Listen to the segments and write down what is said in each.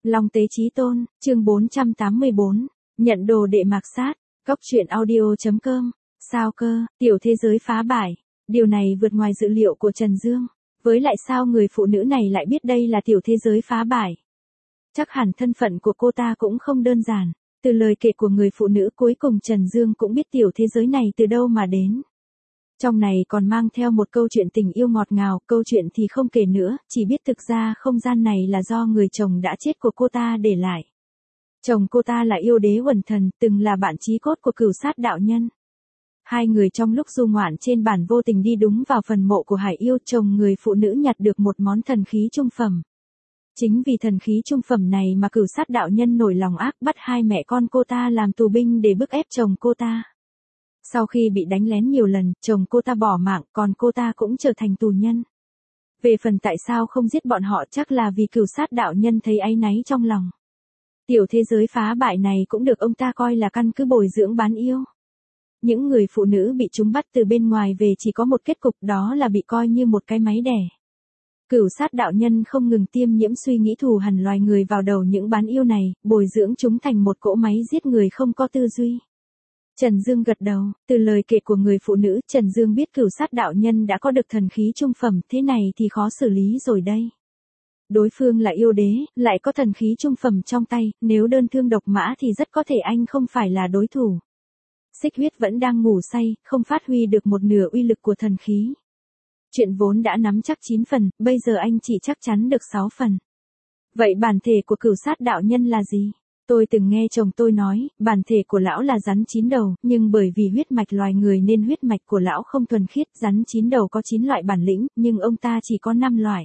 Long Tế Chí Tôn, chương 484, nhận đồ đệ mạt sát, Cốc truyện audio.com, sao cơ, tiểu thế giới phá bải, điều này vượt ngoài dự liệu của Trần Dương, với lại sao người phụ nữ này lại biết đây là tiểu thế giới phá bải. Chắc hẳn thân phận của cô ta cũng không đơn giản, từ lời kể của người phụ nữ cuối cùng Trần Dương cũng biết tiểu thế giới này từ đâu mà đến. Trong này còn mang theo một câu chuyện tình yêu ngọt ngào, câu chuyện thì không kể nữa, chỉ biết thực ra không gian này là do người chồng đã chết của cô ta để lại. Chồng cô ta là yêu đế Uẩn Thần, từng là bạn chí cốt của Cửu Sát đạo nhân. Hai người trong lúc du ngoạn trên bản vô tình đi đúng vào phần mộ của hải yêu, chồng người phụ nữ nhặt được một món thần khí trung phẩm. Chính vì thần khí trung phẩm này mà Cửu Sát đạo nhân nổi lòng ác bắt hai mẹ con cô ta làm tù binh để bức ép chồng cô ta. Sau khi bị đánh lén nhiều lần, chồng cô ta bỏ mạng, còn cô ta cũng trở thành tù nhân. Về phần tại sao không giết bọn họ chắc là vì Cửu Sát đạo nhân thấy áy náy trong lòng. Tiểu thế giới phá bại này cũng được ông ta coi là căn cứ bồi dưỡng bán yêu. Những người phụ nữ bị chúng bắt từ bên ngoài về chỉ có một kết cục, đó là bị coi như một cái máy đẻ. Cửu Sát đạo nhân không ngừng tiêm nhiễm suy nghĩ thù hằn loài người vào đầu những bán yêu này, bồi dưỡng chúng thành một cỗ máy giết người không có tư duy. Trần Dương gật đầu, từ lời kể của người phụ nữ, Trần Dương biết Cửu Sát đạo nhân đã có được thần khí trung phẩm, thế này thì khó xử lý rồi đây. Đối phương là yêu đế, lại có thần khí trung phẩm trong tay, nếu đơn thương độc mã thì rất có thể anh không phải là đối thủ. Xích Huyết vẫn đang ngủ say, không phát huy được một nửa uy lực của thần khí. Chuyện vốn đã nắm chắc 9 phần, bây giờ anh chỉ chắc chắn được 6 phần. Vậy bản thể của Cửu Sát đạo nhân là gì? Tôi từng nghe chồng tôi nói, bản thể của lão là rắn 9 đầu, nhưng bởi vì huyết mạch loài người nên huyết mạch của lão không thuần khiết, rắn 9 đầu có 9 loại bản lĩnh, nhưng ông ta chỉ có 5 loại.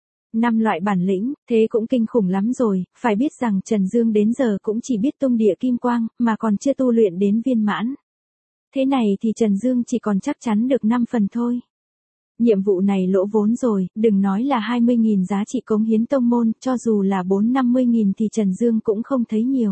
5 loại bản lĩnh, thế cũng kinh khủng lắm rồi, phải biết rằng Trần Dương đến giờ cũng chỉ biết tung địa kim quang, mà còn chưa tu luyện đến viên mãn. Thế này thì Trần Dương chỉ còn chắc chắn được 5 phần thôi. Nhiệm vụ này lỗ vốn rồi, đừng nói là 20.000 giá trị cống hiến tông môn, cho dù là 4-50.000 thì Trần Dương cũng không thấy nhiều.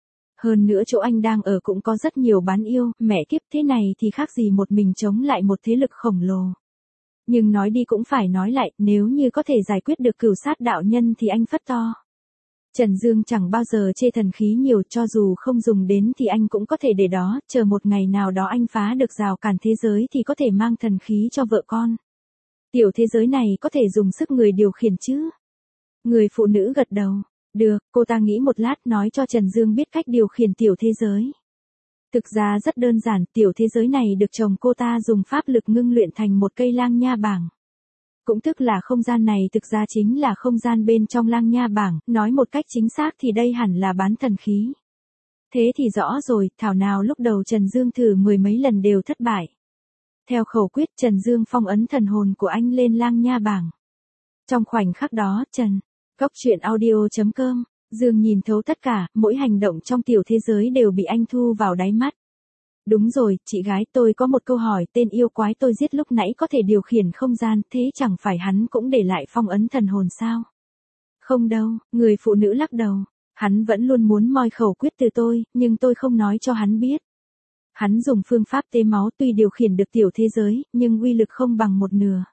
Hơn nữa chỗ anh đang ở cũng có rất nhiều bán yêu, mẹ kiếp, thế này thì khác gì một mình chống lại một thế lực khổng lồ. Nhưng nói đi cũng phải nói lại, nếu như có thể giải quyết được Cửu Sát đạo nhân thì anh phất to. Trần Dương chẳng bao giờ chê thần khí nhiều, cho dù không dùng đến thì anh cũng có thể để đó, chờ một ngày nào đó anh phá được rào cản thế giới thì có thể mang thần khí cho vợ con. Tiểu thế giới này có thể dùng sức người điều khiển chứ? Người phụ nữ gật đầu. Được, cô ta nghĩ một lát nói cho Trần Dương biết cách điều khiển tiểu thế giới. Thực ra rất đơn giản, tiểu thế giới này được chồng cô ta dùng pháp lực ngưng luyện thành một cây lang nha bảng. Cũng tức là không gian này thực ra chính là không gian bên trong lang nha bảng, nói một cách chính xác thì đây hẳn là bán thần khí. Thế thì rõ rồi, thảo nào lúc đầu Trần Dương thử mười mấy lần đều thất bại. Theo khẩu quyết Trần Dương phong ấn thần hồn của anh lên lang nha bảng. Trong khoảnh khắc đó, Cốc truyện audio.com, Dương nhìn thấu tất cả, mỗi hành động trong tiểu thế giới đều bị anh thu vào đáy mắt. Đúng rồi, chị gái, tôi có một câu hỏi, tên yêu quái tôi giết lúc nãy có thể điều khiển không gian, thế chẳng phải hắn cũng để lại phong ấn thần hồn sao? Không đâu, người phụ nữ lắc đầu, hắn vẫn luôn muốn moi khẩu quyết từ tôi, nhưng tôi không nói cho hắn biết. Hắn dùng phương pháp tế máu tuy điều khiển được tiểu thế giới, nhưng uy lực không bằng một nửa.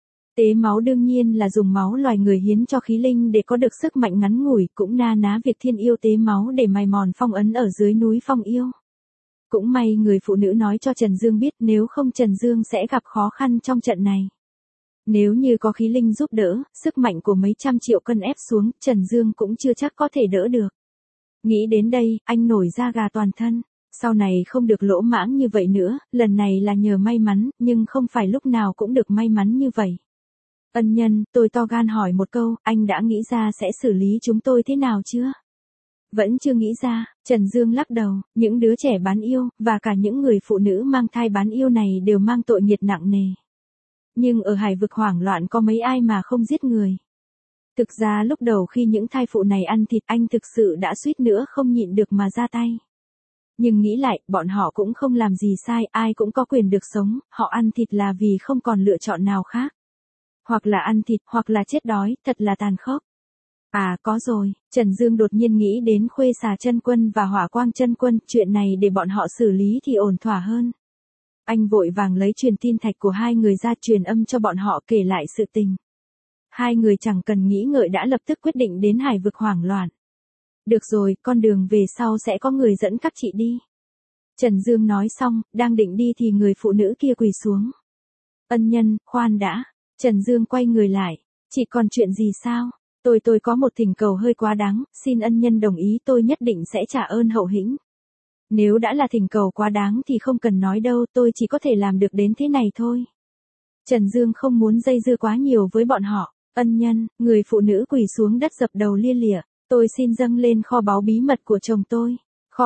Tế máu đương nhiên là dùng máu loài người hiến cho khí linh để có được sức mạnh ngắn ngủi, cũng na ná việc thiên yêu tế máu để mài mòn phong ấn ở dưới núi phong yêu. Cũng may người phụ nữ nói cho Trần Dương biết, nếu không Trần Dương sẽ gặp khó khăn trong trận này. Nếu như có khí linh giúp đỡ, sức mạnh của mấy trăm triệu cân ép xuống, Trần Dương cũng chưa chắc có thể đỡ được. Nghĩ đến đây, anh nổi da gà toàn thân. Sau này không được lỗ mãng như vậy nữa, lần này là nhờ may mắn, nhưng không phải lúc nào cũng được may mắn như vậy. Ân nhân, tôi to gan hỏi một câu, anh đã nghĩ ra sẽ xử lý chúng tôi thế nào chưa? Vẫn chưa nghĩ ra, Trần Dương lắc đầu, những đứa trẻ bán yêu, và cả những người phụ nữ mang thai bán yêu này đều mang tội nghiệt nặng nề. Nhưng ở hải vực hoảng loạn có mấy ai mà không giết người. Thực ra lúc đầu khi những thai phụ này ăn thịt anh thực sự đã suýt nữa không nhịn được mà ra tay. Nhưng nghĩ lại, bọn họ cũng không làm gì sai, ai cũng có quyền được sống, họ ăn thịt là vì không còn lựa chọn nào khác. Hoặc là ăn thịt, hoặc là chết đói, thật là tàn khốc. À có rồi, Trần Dương đột nhiên nghĩ đến Khuê Xà Chân Quân và Hỏa Quang Chân Quân, chuyện này để bọn họ xử lý thì ổn thỏa hơn. Anh vội vàng lấy truyền tin thạch của hai người ra truyền âm cho bọn họ kể lại sự tình. Hai người chẳng cần nghĩ ngợi đã lập tức quyết định đến hải vực hoảng loạn. Được rồi, con đường về sau sẽ có người dẫn các chị đi. Trần Dương nói xong, đang định đi thì người phụ nữ kia quỳ xuống. Ân nhân, khoan đã. Trần Dương quay người lại. Chị còn chuyện gì sao? Tôi có một thỉnh cầu hơi quá đáng, xin ân nhân đồng ý tôi nhất định sẽ trả ơn hậu hĩnh. Nếu đã là thỉnh cầu quá đáng thì không cần nói đâu, tôi chỉ có thể làm được đến thế này thôi. Trần Dương không muốn dây dưa quá nhiều với bọn họ. Ân nhân, người phụ nữ quỳ xuống đất dập đầu lia lịa. Tôi xin dâng lên kho báu bí mật của chồng tôi. Kho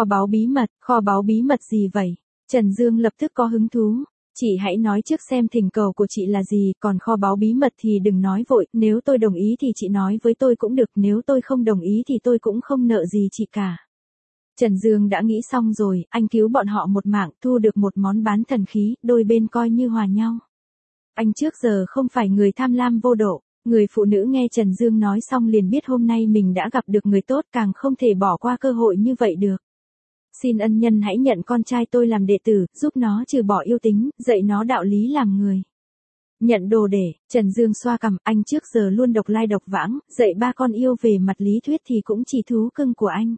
báu bí mật gì vậy? Trần Dương lập tức có hứng thú. Chị hãy nói trước xem thỉnh cầu của chị là gì, còn kho báu bí mật thì đừng nói vội, nếu tôi đồng ý thì chị nói với tôi cũng được, nếu tôi không đồng ý thì tôi cũng không nợ gì chị cả. Trần Dương đã nghĩ xong rồi, anh cứu bọn họ một mạng, thu được một món bán thần khí, đôi bên coi như hòa nhau. Anh trước giờ không phải người tham lam vô độ. Người phụ nữ nghe Trần Dương nói xong liền biết hôm nay mình đã gặp được người tốt, càng không thể bỏ qua cơ hội như vậy được. Xin ân nhân hãy nhận con trai tôi làm đệ tử, giúp nó trừ bỏ yêu tính, dạy nó đạo lý làm người. Nhận đồ để, Trần Dương xoa cằm, anh trước giờ luôn độc lai độc vãng, dạy ba con yêu về mặt lý thuyết thì cũng chỉ thú cưng của anh.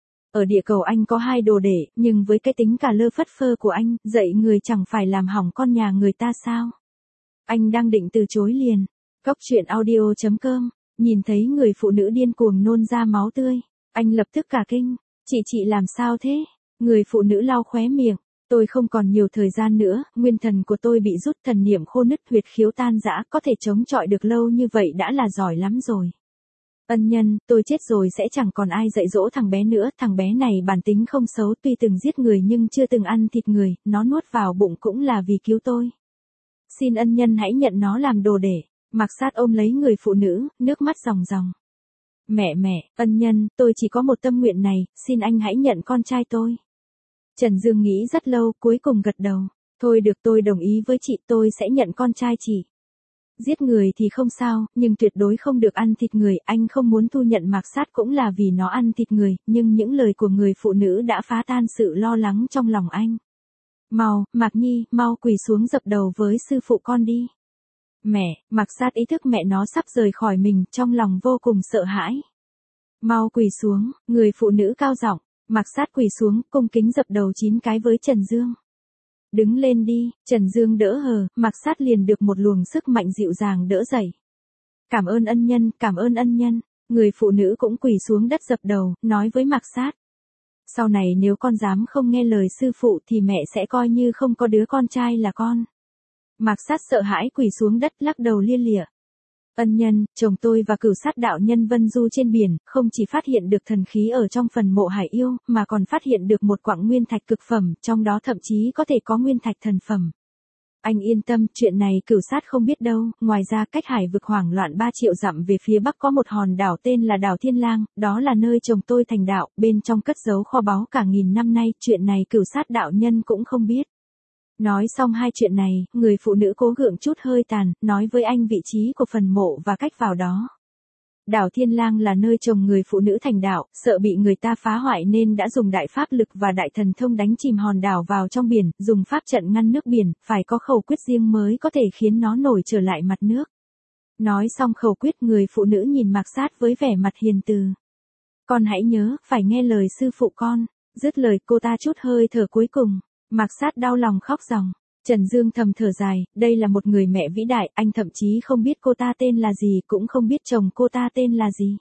Ở địa cầu anh có 2 đồ để, nhưng với cái tính cả lơ phất phơ của anh, dạy người chẳng phải làm hỏng con nhà người ta sao? Anh đang định từ chối liền. Cóc truyện audio.com, nhìn thấy người phụ nữ điên cuồng nôn ra máu tươi, anh lập tức cả kinh. Chị làm sao thế? Người phụ nữ lau khóe miệng. Tôi không còn nhiều thời gian nữa, nguyên thần của tôi bị rút, thần niệm khô nứt, huyệt khiếu tan rã, có thể chống chọi được lâu như vậy đã là giỏi lắm rồi. Ân nhân, tôi chết rồi sẽ chẳng còn ai dạy dỗ thằng bé nữa, thằng bé này bản tính không xấu, tuy từng giết người nhưng chưa từng ăn thịt người, nó nuốt vào bụng cũng là vì cứu tôi. Xin ân nhân hãy nhận nó làm đồ để. Mạc Sát ôm lấy người phụ nữ, nước mắt ròng ròng. Mẹ, ân nhân, tôi chỉ có một tâm nguyện này, xin anh hãy nhận con trai tôi. Trần Dương nghĩ rất lâu, cuối cùng gật đầu. Thôi được, tôi đồng ý với chị, tôi sẽ nhận con trai chị. Giết người thì không sao, nhưng tuyệt đối không được ăn thịt người, anh không muốn thu nhận Mạc Sát cũng là vì nó ăn thịt người, nhưng những lời của người phụ nữ đã phá tan sự lo lắng trong lòng anh. Mau, Mạc Nhi, mau quỳ xuống dập đầu với sư phụ con đi. Mẹ, Mạc Sát ý thức mẹ nó sắp rời khỏi mình, trong lòng vô cùng sợ hãi. Mau quỳ xuống, người phụ nữ cao giọng. Mạc Sát quỳ xuống, cung kính dập đầu 9 cái với Trần Dương. Đứng lên đi, Trần Dương đỡ hờ, Mạc Sát liền được một luồng sức mạnh dịu dàng đỡ dậy. Cảm ơn ân nhân, cảm ơn ân nhân. Người phụ nữ cũng quỳ xuống đất dập đầu, nói với Mạc Sát. Sau này nếu con dám không nghe lời sư phụ thì mẹ sẽ coi như không có đứa con trai là con. Mạc Sát sợ hãi quỳ xuống đất lắc đầu lia lịa. Ân nhân, chồng tôi và Cửu Sát đạo nhân vân du trên biển, không chỉ phát hiện được thần khí ở trong phần mộ hải yêu, mà còn phát hiện được một quặng nguyên thạch cực phẩm, trong đó thậm chí có thể có nguyên thạch thần phẩm. Anh yên tâm, chuyện này Cửu Sát không biết đâu, ngoài ra cách hải vực hoảng loạn 3 triệu dặm về phía bắc có một hòn đảo tên là đảo Thiên Lang, đó là nơi chồng tôi thành đạo, bên trong cất giấu kho báu cả nghìn năm nay, chuyện này Cửu Sát đạo nhân cũng không biết. Nói xong 2 chuyện này, người phụ nữ cố gượng chút hơi tàn, nói với anh vị trí của phần mộ và cách vào đó. Đảo Thiên Lang là nơi chồng người phụ nữ thành đạo, sợ bị người ta phá hoại nên đã dùng đại pháp lực và đại thần thông đánh chìm hòn đảo vào trong biển, dùng pháp trận ngăn nước biển, phải có khẩu quyết riêng mới có thể khiến nó nổi trở lại mặt nước. Nói xong khẩu quyết, người phụ nữ nhìn Mạc Sát với vẻ mặt hiền từ. Con hãy nhớ, phải nghe lời sư phụ con. Dứt lời cô ta chút hơi thở cuối cùng. Mạc Sát đau lòng khóc ròng. Trần Dương thầm thở dài, đây là một người mẹ vĩ đại, anh thậm chí không biết cô ta tên là gì, cũng không biết chồng cô ta tên là gì.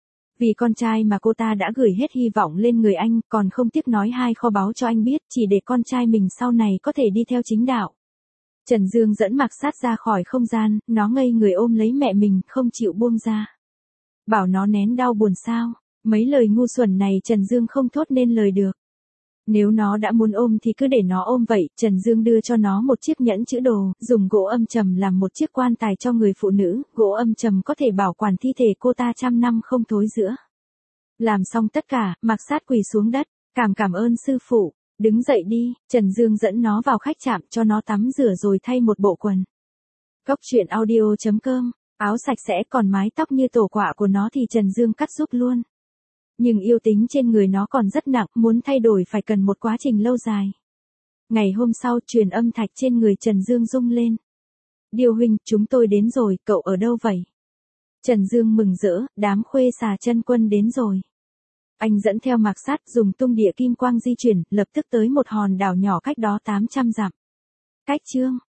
Vì con trai mà cô ta đã gửi hết hy vọng lên người anh, còn không tiếc nói 2 kho báu cho anh biết, chỉ để con trai mình sau này có thể đi theo chính đạo. Trần Dương dẫn Mạc Sát ra khỏi không gian, nó ngây người ôm lấy mẹ mình, không chịu buông ra. Bảo nó nén đau buồn sao, mấy lời ngu xuẩn này Trần Dương không thốt nên lời được. Nếu nó đã muốn ôm thì cứ để nó ôm vậy, Trần Dương đưa cho nó một chiếc nhẫn chữ đồ, dùng gỗ âm trầm làm một chiếc quan tài cho người phụ nữ, gỗ âm trầm có thể bảo quản thi thể cô ta trăm năm không thối rữa. Làm xong tất cả, Mạc Sát quỳ xuống đất, cảm ơn sư phụ, đứng dậy đi, Trần Dương dẫn nó vào khách trạm cho nó tắm rửa rồi thay một bộ quần. Cóc truyện audio.com, áo sạch sẽ còn mái tóc như tổ quạ của nó thì Trần Dương cắt giúp luôn. Nhưng yêu tính trên người nó còn rất nặng, muốn thay đổi phải cần một quá trình lâu dài. Ngày hôm sau, truyền âm thạch trên người Trần Dương rung lên. Điều huynh, chúng tôi đến rồi, cậu ở đâu vậy? Trần Dương mừng rỡ, đám khuê xà chân quân đến rồi. Anh dẫn theo mạc sát dùng tung địa kim quang di chuyển, lập tức tới một hòn đảo nhỏ cách đó 800 dặm. Cách chương